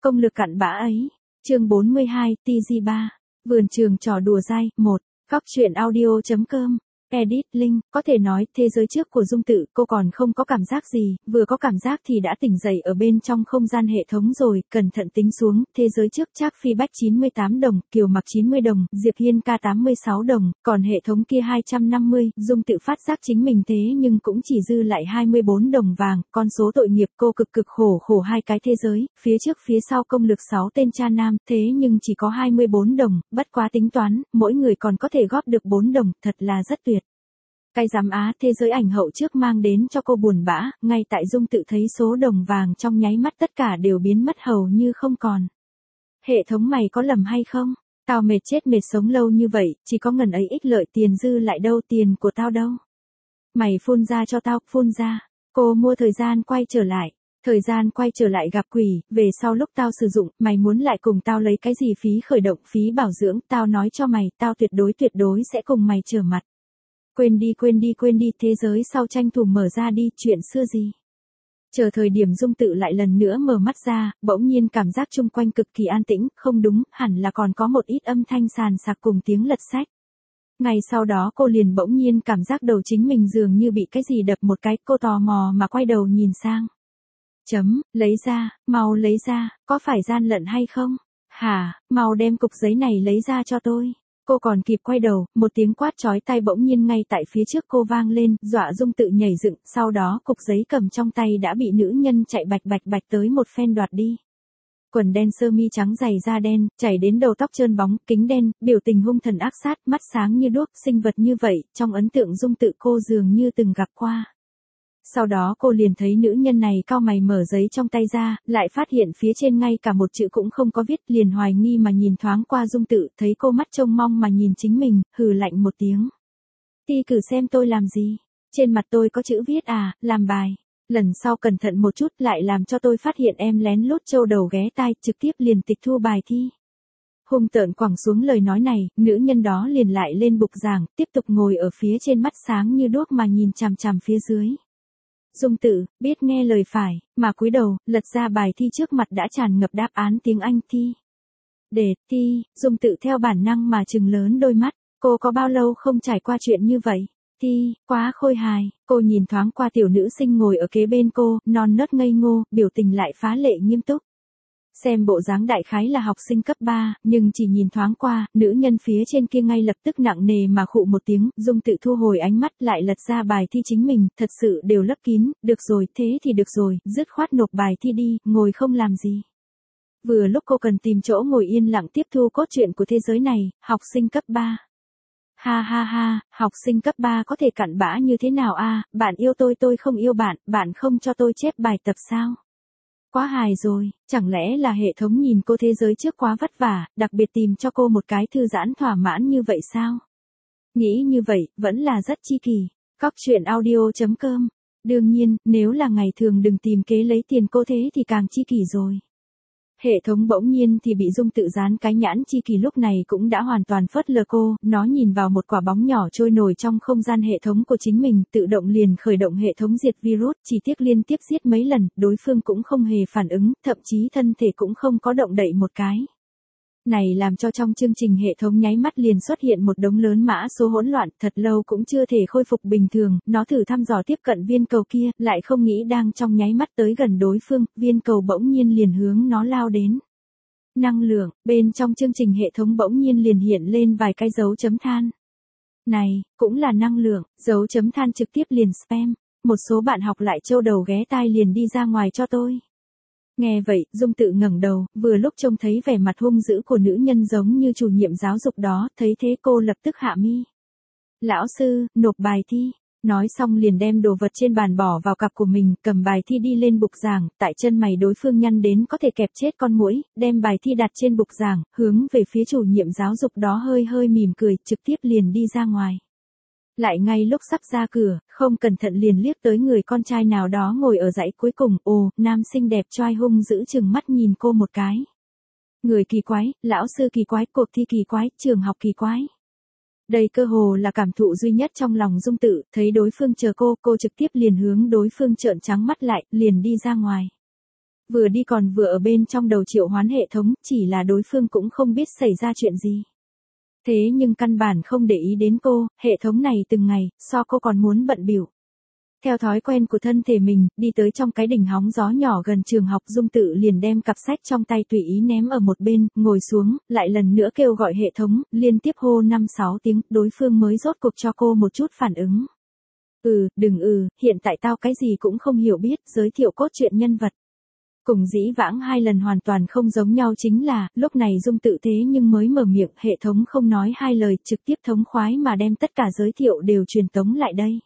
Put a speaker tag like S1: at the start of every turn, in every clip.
S1: Công lực cặn bã ấy. Chương 42, TG3. Vườn trường trò đùa dai, 1. Góc truyện audio.com. Edit link. Có thể nói, thế giới trước của Dung Tự, cô còn không có cảm giác gì, vừa có cảm giác thì đã tỉnh dậy ở bên trong không gian hệ thống rồi, cẩn thận tính xuống, thế giới trước Trác Phi Bách 98 đồng, Kiều Mặc 90 đồng, Diệp Hiên ca 86 đồng, còn hệ thống kia 250, Dung Tự phát giác chính mình thế nhưng cũng chỉ dư lại 24 đồng vàng, con số tội nghiệp cô cực khổ hai cái thế giới, phía trước phía sau công lực 6 tên cha nam, thế nhưng chỉ có 24 đồng, bất quá tính toán, mỗi người còn có thể góp được 4 đồng, thật là rất tuyệt. Cái giám á thế giới ảnh hậu trước mang đến cho cô buồn bã, ngay tại Dung Tự thấy số đồng vàng trong nháy mắt tất cả đều biến mất hầu như không còn. Hệ thống mày có lầm hay không? Tao mệt chết mệt sống lâu như vậy, chỉ có ngần ấy ích lợi tiền dư lại đâu, tiền của tao đâu? Mày phun ra cho tao, phun ra. Cô mua thời gian quay trở lại. Thời gian quay trở lại gặp quỷ, về sau lúc tao sử dụng, mày muốn lại cùng tao lấy cái gì phí khởi động, phí bảo dưỡng, tao nói cho mày, tao tuyệt đối sẽ cùng mày trở mặt. Quên đi, thế giới sau tranh thủ mở ra đi, chuyện xưa gì. Chờ thời điểm Dung Tự lại lần nữa mở mắt ra, bỗng nhiên cảm giác chung quanh cực kỳ an tĩnh, không đúng, hẳn là còn có một ít âm thanh sàn sạc cùng tiếng lật sách. Ngay sau đó cô liền bỗng nhiên cảm giác đầu chính mình dường như bị cái gì đập một cái, cô tò mò mà quay đầu nhìn sang. Lấy ra, mau lấy ra, có phải gian lận hay không? Hả, mau đem cục giấy này lấy ra cho tôi. Cô còn kịp quay đầu, một tiếng quát chói tai bỗng nhiên ngay tại phía trước cô vang lên, dọa Dung Tự nhảy dựng, sau đó cục giấy cầm trong tay đã bị nữ nhân chạy bạch tới một phen đoạt đi. Quần đen sơ mi trắng giày da đen, chảy đến đầu tóc trơn bóng, kính đen, biểu tình hung thần ác sát, mắt sáng như đuốc, sinh vật như vậy, trong ấn tượng Dung Tự cô dường như từng gặp qua. Sau đó cô liền thấy nữ nhân này cau mày mở giấy trong tay ra, lại phát hiện phía trên ngay cả một chữ cũng không có viết, liền hoài nghi mà nhìn thoáng qua Dung Tự, thấy cô mắt trông mong mà nhìn chính mình, hừ lạnh một tiếng. Ti cử xem tôi làm gì? Trên mặt tôi có chữ viết à, làm bài. Lần sau cẩn thận một chút lại làm cho tôi phát hiện em lén lút trâu đầu ghé tai, trực tiếp liền tịch thu bài thi. Hung tợn quẳng xuống lời nói này, nữ nhân đó liền lại lên bục giảng, tiếp tục ngồi ở phía trên mắt sáng như đuốc mà nhìn chằm phía dưới. Dung Tự, biết nghe lời phải, mà cúi đầu, lật ra bài thi trước mặt đã tràn ngập đáp án tiếng Anh thi. Đề, thi, Dung Tự theo bản năng mà trừng lớn đôi mắt, cô có bao lâu không trải qua chuyện như vậy? Thi, quá khôi hài, cô nhìn thoáng qua tiểu nữ sinh ngồi ở kế bên cô, non nớt ngây ngô, biểu tình lại phá lệ nghiêm túc. Xem bộ dáng đại khái là học sinh cấp 3, nhưng chỉ nhìn thoáng qua, nữ nhân phía trên kia ngay lập tức nặng nề mà khụ một tiếng, Dung Tự thu hồi ánh mắt lại lật ra bài thi chính mình, thật sự đều lấp kín, được rồi, thế thì được rồi, dứt khoát nộp bài thi đi, ngồi không làm gì. Vừa lúc cô cần tìm chỗ ngồi yên lặng tiếp thu cốt truyện của thế giới này, học sinh cấp 3. Ha, học sinh cấp 3 có thể cặn bã như thế nào a? Bạn yêu tôi không yêu bạn, bạn không cho tôi chép bài tập sao? Quá hài rồi, chẳng lẽ là hệ thống nhìn cô thế giới trước quá vất vả, đặc biệt tìm cho cô một cái thư giãn thỏa mãn như vậy sao? Nghĩ như vậy, vẫn là rất chi kỳ. Góc truyện audio.com. Đương nhiên, nếu là ngày thường đừng tìm kế lấy tiền cô thế thì càng chi kỳ rồi. Hệ thống bỗng nhiên thì bị Dung Tự dán cái nhãn chi kỳ lúc này cũng đã hoàn toàn phớt lờ cô, nó nhìn vào một quả bóng nhỏ trôi nổi trong không gian hệ thống của chính mình, tự động liền khởi động hệ thống diệt virus, chỉ tiếc liên tiếp giết mấy lần, đối phương cũng không hề phản ứng, thậm chí thân thể cũng không có động đậy một cái. Này làm cho trong chương trình hệ thống nháy mắt liền xuất hiện một đống lớn mã số hỗn loạn, thật lâu cũng chưa thể khôi phục bình thường, nó thử thăm dò tiếp cận viên cầu kia, lại không nghĩ đang trong nháy mắt tới gần đối phương, viên cầu bỗng nhiên liền hướng nó lao đến. Năng lượng, bên trong chương trình hệ thống bỗng nhiên liền hiện lên vài cái dấu chấm than. Này, cũng là năng lượng, dấu chấm than trực tiếp liền spam, một số bạn học lại trâu đầu ghé tai liền đi ra ngoài cho tôi. Nghe vậy, Dung Tự ngẩng đầu, vừa lúc trông thấy vẻ mặt hung dữ của nữ nhân giống như chủ nhiệm giáo dục đó, thấy thế cô lập tức hạ mi. Lão sư, nộp bài thi. Nói xong liền đem đồ vật trên bàn bỏ vào cặp của mình, cầm bài thi đi lên bục giảng, tại chân mày đối phương nhăn đến có thể kẹp chết con muỗi, đem bài thi đặt trên bục giảng, hướng về phía chủ nhiệm giáo dục đó hơi mỉm cười, trực tiếp liền đi ra ngoài. Lại ngay lúc sắp ra cửa, không cẩn thận liền liếc tới người con trai nào đó ngồi ở dãy cuối cùng, ồ, nam xinh đẹp trai hung dữ chừng mắt nhìn cô một cái. Người kỳ quái, lão sư kỳ quái, cuộc thi kỳ quái, trường học kỳ quái. Đây cơ hồ là cảm thụ duy nhất trong lòng Dung Tự, thấy đối phương chờ cô trực tiếp liền hướng đối phương trợn trắng mắt lại, liền đi ra ngoài. Vừa đi còn vừa ở bên trong đầu triệu hoán hệ thống, chỉ là đối phương cũng không biết xảy ra chuyện gì. Thế nhưng căn bản không để ý đến cô, hệ thống này từng ngày, so cô còn muốn bận bịu. Theo thói quen của thân thể mình, đi tới trong cái đỉnh hóng gió nhỏ gần trường học, Dung Tự liền đem cặp sách trong tay tùy ý ném ở một bên, ngồi xuống, lại lần nữa kêu gọi hệ thống, liên tiếp hô 5-6 tiếng, đối phương mới rốt cuộc cho cô một chút phản ứng. Đừng hiện tại tao cái gì cũng không hiểu biết, giới thiệu cốt truyện nhân vật. Cùng dĩ vãng 2 lần hoàn toàn không giống nhau chính là, lúc này Dung Tự thế nhưng mới mở miệng, hệ thống không nói 2 lời, trực tiếp thống khoái mà đem tất cả giới thiệu đều truyền tống lại đây.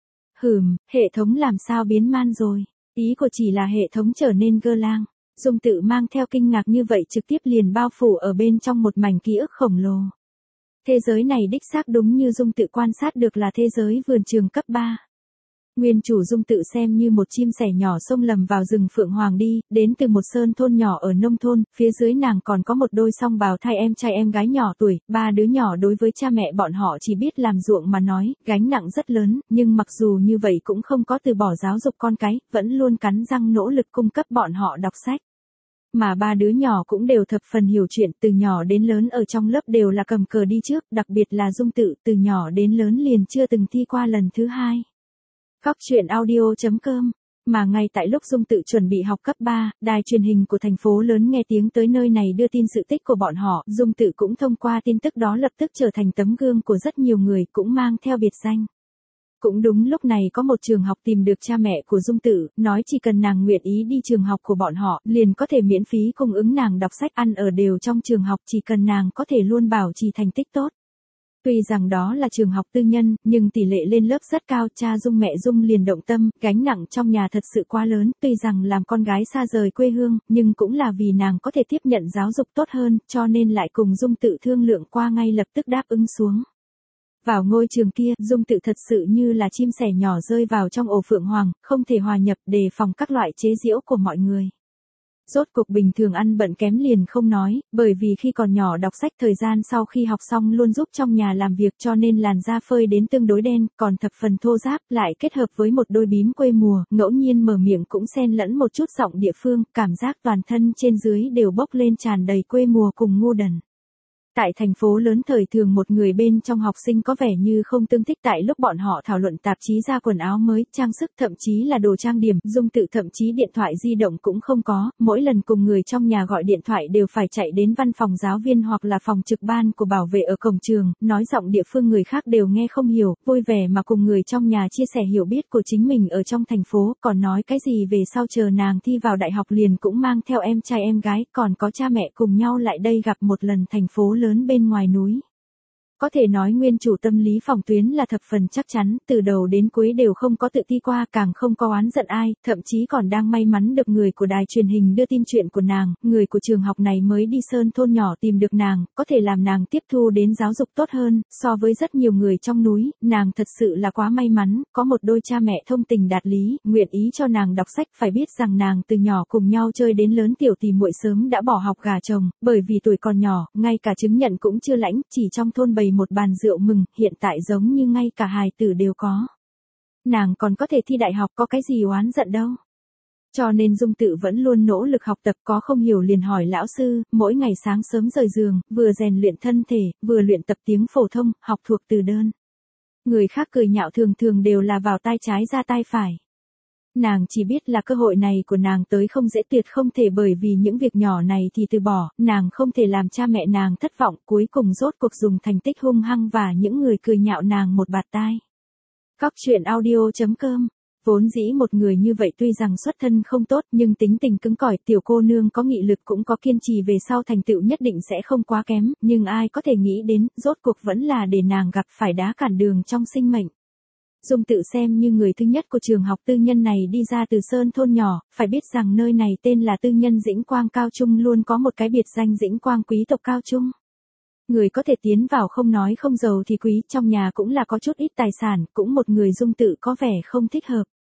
S1: Hệ thống làm sao biến man rồi, ý của chỉ là hệ thống trở nên gơ lang. Dung Tự mang theo kinh ngạc như vậy trực tiếp liền bao phủ ở bên trong một mảnh ký ức khổng lồ. Thế giới này đích xác đúng như Dung Tự quan sát được là thế giới vườn trường cấp 3. Nguyên chủ Dung Tự xem như một chim sẻ nhỏ xông lầm vào rừng Phượng Hoàng đi, đến từ một sơn thôn nhỏ ở nông thôn, phía dưới nàng còn có một đôi song bào thai em trai em gái nhỏ tuổi, 3 đứa nhỏ đối với cha mẹ bọn họ chỉ biết làm ruộng mà nói, gánh nặng rất lớn, nhưng mặc dù như vậy cũng không có từ bỏ giáo dục con cái, vẫn luôn cắn răng nỗ lực cung cấp bọn họ đọc sách. Mà 3 đứa nhỏ cũng đều thập phần hiểu chuyện, từ nhỏ đến lớn ở trong lớp đều là cầm cờ đi trước, đặc biệt là Dung Tự, từ nhỏ đến lớn liền chưa từng thi qua lần thứ 2. Góc truyện audio.com. Mà ngay tại lúc Dung Tự chuẩn bị học cấp 3, đài truyền hình của thành phố lớn nghe tiếng tới nơi này đưa tin sự tích của bọn họ, Dung Tự cũng thông qua tin tức đó lập tức trở thành tấm gương của rất nhiều người, cũng mang theo biệt danh. Cũng đúng lúc này có một trường học tìm được cha mẹ của Dung Tự, nói chỉ cần nàng nguyện ý đi trường học của bọn họ, liền có thể miễn phí cung ứng nàng đọc sách, ăn ở đều trong trường học, chỉ cần nàng có thể luôn bảo trì thành tích tốt. Tuy rằng đó là trường học tư nhân, nhưng tỷ lệ lên lớp rất cao, cha Dung mẹ Dung liền động tâm, gánh nặng trong nhà thật sự quá lớn, tuy rằng làm con gái xa rời quê hương, nhưng cũng là vì nàng có thể tiếp nhận giáo dục tốt hơn, cho nên lại cùng Dung Tự thương lượng qua ngay lập tức đáp ứng xuống. Vào ngôi trường kia, Dung Tự thật sự như là chim sẻ nhỏ rơi vào trong ổ Phượng Hoàng, không thể hòa nhập, đề phòng các loại chế giễu của mọi người. Rốt cuộc bình thường ăn bận kém liền không nói, bởi vì khi còn nhỏ đọc sách thời gian sau khi học xong luôn giúp trong nhà làm việc cho nên làn da phơi đến tương đối đen, còn thập phần thô ráp, lại kết hợp với một đôi bím quê mùa, ngẫu nhiên mở miệng cũng xen lẫn một chút giọng địa phương, cảm giác toàn thân trên dưới đều bốc lên tràn đầy quê mùa cùng ngu đần. Tại thành phố lớn thời thường một người bên trong học sinh có vẻ như không tương thích tại lúc bọn họ thảo luận tạp chí ra quần áo mới, trang sức thậm chí là đồ trang điểm, Dung Tự thậm chí điện thoại di động cũng không có, mỗi lần cùng người trong nhà gọi điện thoại đều phải chạy đến văn phòng giáo viên hoặc là phòng trực ban của bảo vệ ở cổng trường, nói giọng địa phương người khác đều nghe không hiểu, vui vẻ mà cùng người trong nhà chia sẻ hiểu biết của chính mình ở trong thành phố, còn nói cái gì về sau chờ nàng thi vào đại học liền cũng mang theo em trai em gái, còn có cha mẹ cùng nhau lại đây gặp một lần thành phố lớn bên ngoài núi. Có thể nói nguyên chủ tâm lý phòng tuyến là thập phần chắc chắn, từ đầu đến cuối đều không có tự ti qua, càng không có oán giận ai, thậm chí còn đang may mắn được người của đài truyền hình đưa tin chuyện của nàng, người của trường học này mới đi sơn thôn nhỏ tìm được nàng, có thể làm nàng tiếp thu đến giáo dục tốt hơn, so với rất nhiều người trong núi, nàng thật sự là quá may mắn, có một đôi cha mẹ thông tình đạt lý, nguyện ý cho nàng đọc sách, phải biết rằng nàng từ nhỏ cùng nhau chơi đến lớn tiểu tỷ muội sớm đã bỏ học gả chồng, bởi vì tuổi còn nhỏ, ngay cả chứng nhận cũng chưa lãnh, chỉ trong thôn bày một bàn rượu mừng, hiện tại giống như ngay cả hài tử đều có. Nàng còn có thể thi đại học, có cái gì oán giận đâu. Cho nên Dung Tự vẫn luôn nỗ lực học tập, có không hiểu liền hỏi lão sư, mỗi ngày sáng sớm rời giường, vừa rèn luyện thân thể, vừa luyện tập tiếng phổ thông, học thuộc từ đơn. Người khác cười nhạo thường thường đều là vào tai trái ra tai phải. Nàng chỉ biết là cơ hội này của nàng tới không dễ, tuyệt không thể bởi vì những việc nhỏ này thì từ bỏ, nàng không thể làm cha mẹ nàng thất vọng, cuối cùng rốt cuộc dùng thành tích hung hăng và những người cười nhạo nàng một bạt tai. Góc truyện audio.com. Vốn dĩ một người như vậy tuy rằng xuất thân không tốt nhưng tính tình cứng cỏi, tiểu cô nương có nghị lực cũng có kiên trì, về sau thành tựu nhất định sẽ không quá kém, nhưng ai có thể nghĩ đến, rốt cuộc vẫn là để nàng gặp phải đá cản đường trong sinh mệnh. Dung Tự xem như người thứ nhất của trường học tư nhân này đi ra từ sơn thôn nhỏ, phải biết rằng nơi này tên là tư nhân Dĩnh Quang Cao Trung, luôn có một cái biệt danh Dĩnh Quang quý tộc Cao Trung. Người có thể tiến vào không nói không giàu thì quý, trong nhà cũng là có chút ít tài sản, cũng một người Dung Tự có vẻ không thích hợp.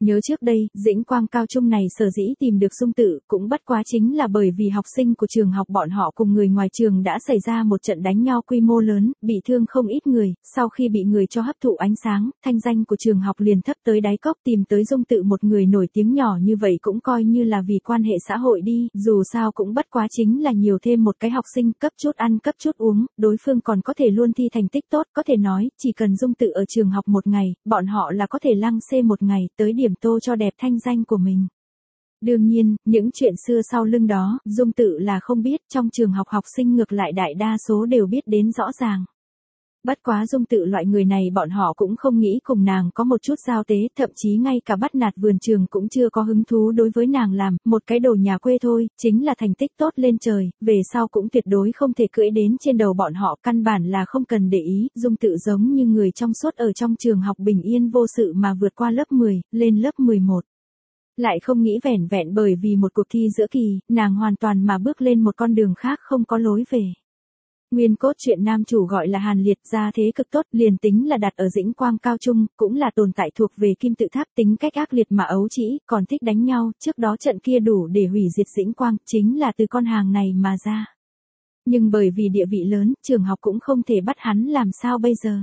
S1: Nhớ trước đây, Dĩnh Quang Cao Trung này sở dĩ tìm được Dung Tự cũng bất quá chính là bởi vì học sinh của trường học bọn họ cùng người ngoài trường đã xảy ra một trận đánh nhau quy mô lớn, bị thương không ít người, sau khi bị người cho hấp thụ ánh sáng, thanh danh của trường học liền thấp tới đáy cốc, tìm tới Dung Tự một người nổi tiếng nhỏ như vậy cũng coi như là vì quan hệ xã hội đi, dù sao cũng bất quá chính là nhiều thêm một cái học sinh cấp chút ăn cấp chút uống, đối phương còn có thể luôn thi thành tích tốt, có thể nói, chỉ cần Dung Tự ở trường học một ngày, bọn họ là có thể lăng xê một ngày, tới điểm tô cho đẹp thanh danh của mình. Đương nhiên, những chuyện xưa sau lưng đó, Dung Tự là không biết, trong trường học học sinh ngược lại đại đa số đều biết đến rõ ràng. Bất quá Dung Tự loại người này bọn họ cũng không nghĩ cùng nàng có một chút giao tế, thậm chí ngay cả bắt nạt vườn trường cũng chưa có hứng thú đối với nàng làm, một cái đồ nhà quê thôi, chính là thành tích tốt lên trời, về sau cũng tuyệt đối không thể cưỡi đến trên đầu bọn họ, căn bản là không cần để ý, Dung Tự giống như người trong suốt ở trong trường học bình yên vô sự mà vượt qua lớp 10, lên lớp 11. Lại không nghĩ vẻn vẹn bởi vì một cuộc thi giữa kỳ, nàng hoàn toàn mà bước lên một con đường khác không có lối về. Nguyên cốt truyện nam chủ gọi là Hàn Liệt, gia thế cực tốt, liền tính là đặt ở Dĩnh Quang Cao Trung, cũng là tồn tại thuộc về kim tự tháp, tính cách ác liệt mà ấu trĩ, còn thích đánh nhau, trước đó trận kia đủ để hủy diệt Dĩnh Quang, chính là từ con hàng này mà ra. Nhưng bởi vì địa vị lớn, trường học cũng không thể bắt hắn làm sao bây giờ.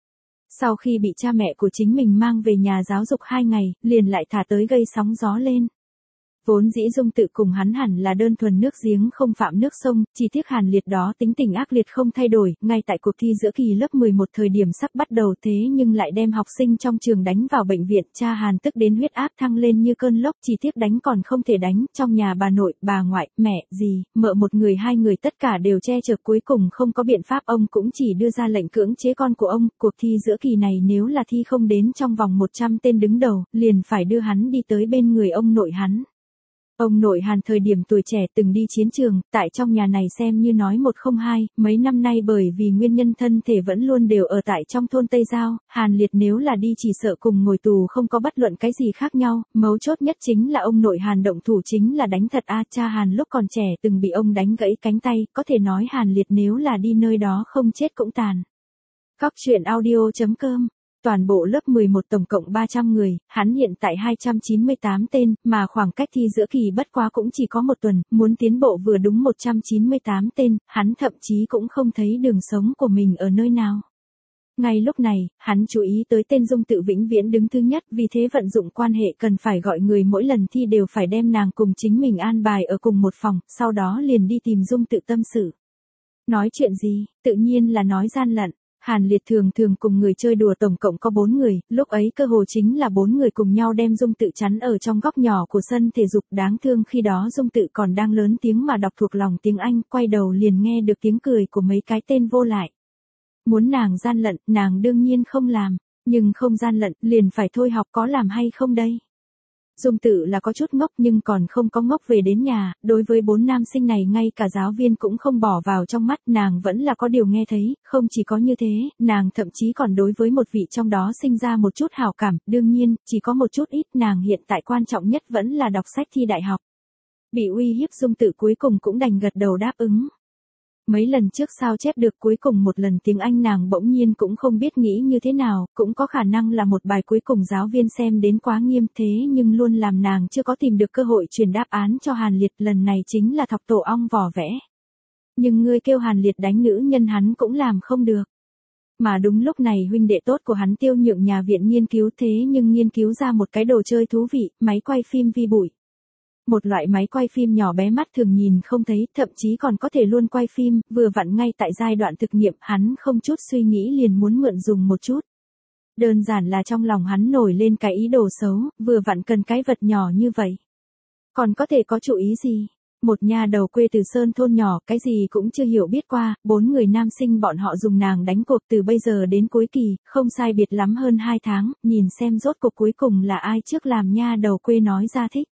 S1: Sau khi bị cha mẹ của chính mình mang về nhà giáo dục 2 ngày, liền lại thả tới gây sóng gió lên. Vốn dĩ Dung Tự cùng hắn hẳn là đơn thuần nước giếng không phạm nước sông, chỉ tiếc Hàn Liệt đó tính tình ác liệt không thay đổi, ngay tại cuộc thi giữa kỳ lớp 11 thời điểm sắp bắt đầu thế nhưng lại đem học sinh trong trường đánh vào bệnh viện, cha Hàn tức đến huyết áp thăng lên như cơn lốc, chỉ tiếc đánh còn không thể đánh, trong nhà bà nội, bà ngoại, mẹ, dì, mợ một người hai người tất cả đều che chở, cuối cùng không có biện pháp ông cũng chỉ đưa ra lệnh cưỡng chế con của ông, cuộc thi giữa kỳ này nếu là thi không đến trong vòng 100 tên đứng đầu, liền phải đưa hắn đi tới bên người ông nội hắn. Ông nội Hàn thời điểm tuổi trẻ từng đi chiến trường, tại trong nhà này xem như nói một không hai, mấy năm nay bởi vì nguyên nhân thân thể vẫn luôn đều ở tại trong thôn Tây Giao, Hàn Liệt nếu là đi chỉ sợ cùng ngồi tù không có bất luận cái gì khác nhau, mấu chốt nhất chính là ông nội Hàn động thủ chính là đánh thật cha Hàn lúc còn trẻ từng bị ông đánh gãy cánh tay, có thể nói Hàn Liệt nếu là đi nơi đó không chết cũng tàn. Cóc truyện audio.com. Toàn bộ lớp 11 tổng cộng 300 người, hắn hiện tại 298 tên, mà khoảng cách thi giữa kỳ bất quá cũng chỉ có 1 tuần, muốn tiến bộ vừa đúng 198 tên, hắn thậm chí cũng không thấy đường sống của mình ở nơi nào. Ngay lúc này, hắn chú ý tới tên Dung Tự vĩnh viễn đứng thứ nhất, vì thế vận dụng quan hệ cần phải gọi người mỗi lần thi đều phải đem nàng cùng chính mình an bài ở cùng một phòng, sau đó liền đi tìm Dung Tự tâm sự. Nói chuyện gì, tự nhiên là nói gian lận. Hàn Liệt thường thường cùng người chơi đùa tổng cộng có 4 người, lúc ấy cơ hồ chính là 4 người cùng nhau đem Dung Tự chắn ở trong góc nhỏ của sân thể dục, đáng thương khi đó Dung Tự còn đang lớn tiếng mà đọc thuộc lòng tiếng Anh, quay đầu liền nghe được tiếng cười của mấy cái tên vô lại. Muốn nàng gian lận, nàng đương nhiên không làm, nhưng không gian lận, liền phải thôi học, có làm hay không đây? Dung Tự là có chút ngốc nhưng còn không có ngốc về đến nhà, đối với 4 nam sinh này ngay cả giáo viên cũng không bỏ vào trong mắt, nàng vẫn là có điều nghe thấy, không chỉ có như thế, nàng thậm chí còn đối với một vị trong đó sinh ra một chút hảo cảm, đương nhiên, chỉ có một chút ít, nàng hiện tại quan trọng nhất vẫn là đọc sách thi đại học. Bị uy hiếp Dung Tự cuối cùng cũng đành gật đầu đáp ứng. Mấy lần trước sao chép được, cuối cùng một lần tiếng Anh nàng bỗng nhiên cũng không biết nghĩ như thế nào, cũng có khả năng là một bài cuối cùng giáo viên xem đến quá nghiêm thế nhưng luôn làm nàng chưa có tìm được cơ hội truyền đáp án cho Hàn Liệt, lần này chính là thọc tổ ong vỏ vẽ. Nhưng ngươi kêu Hàn Liệt đánh nữ nhân hắn cũng làm không được. Mà đúng lúc này huynh đệ tốt của hắn Tiêu Nhượng nhà viện nghiên cứu thế nhưng nghiên cứu ra một cái đồ chơi thú vị, máy quay phim vi bụi. Một loại máy quay phim nhỏ bé mắt thường nhìn không thấy, thậm chí còn có thể luôn quay phim, vừa vặn ngay tại giai đoạn thực nghiệm, hắn không chút suy nghĩ liền muốn mượn dùng một chút. Đơn giản là trong lòng hắn nổi lên cái ý đồ xấu, vừa vặn cần cái vật nhỏ như vậy. Còn có thể có chủ ý gì? Một nhà đầu quê từ sơn thôn nhỏ, cái gì cũng chưa hiểu biết qua, 4 người nam sinh bọn họ dùng nàng đánh cuộc từ bây giờ đến cuối kỳ, không sai biệt lắm hơn 2 tháng, nhìn xem rốt cuộc cuối cùng là ai trước làm nha đầu quê nói ra thích.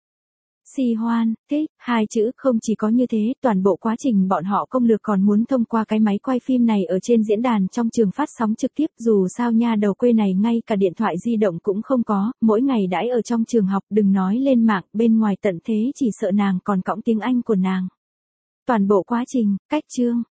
S1: Si hoan, thích, 2 chữ, không chỉ có như thế, toàn bộ quá trình bọn họ công lược còn muốn thông qua cái máy quay phim này ở trên diễn đàn trong trường phát sóng trực tiếp, dù sao nha đầu quê này ngay cả điện thoại di động cũng không có, mỗi ngày đãi ở trong trường học, đừng nói lên mạng, bên ngoài tận thế chỉ sợ nàng còn cõng tiếng Anh của nàng. Toàn bộ quá trình, cách chương,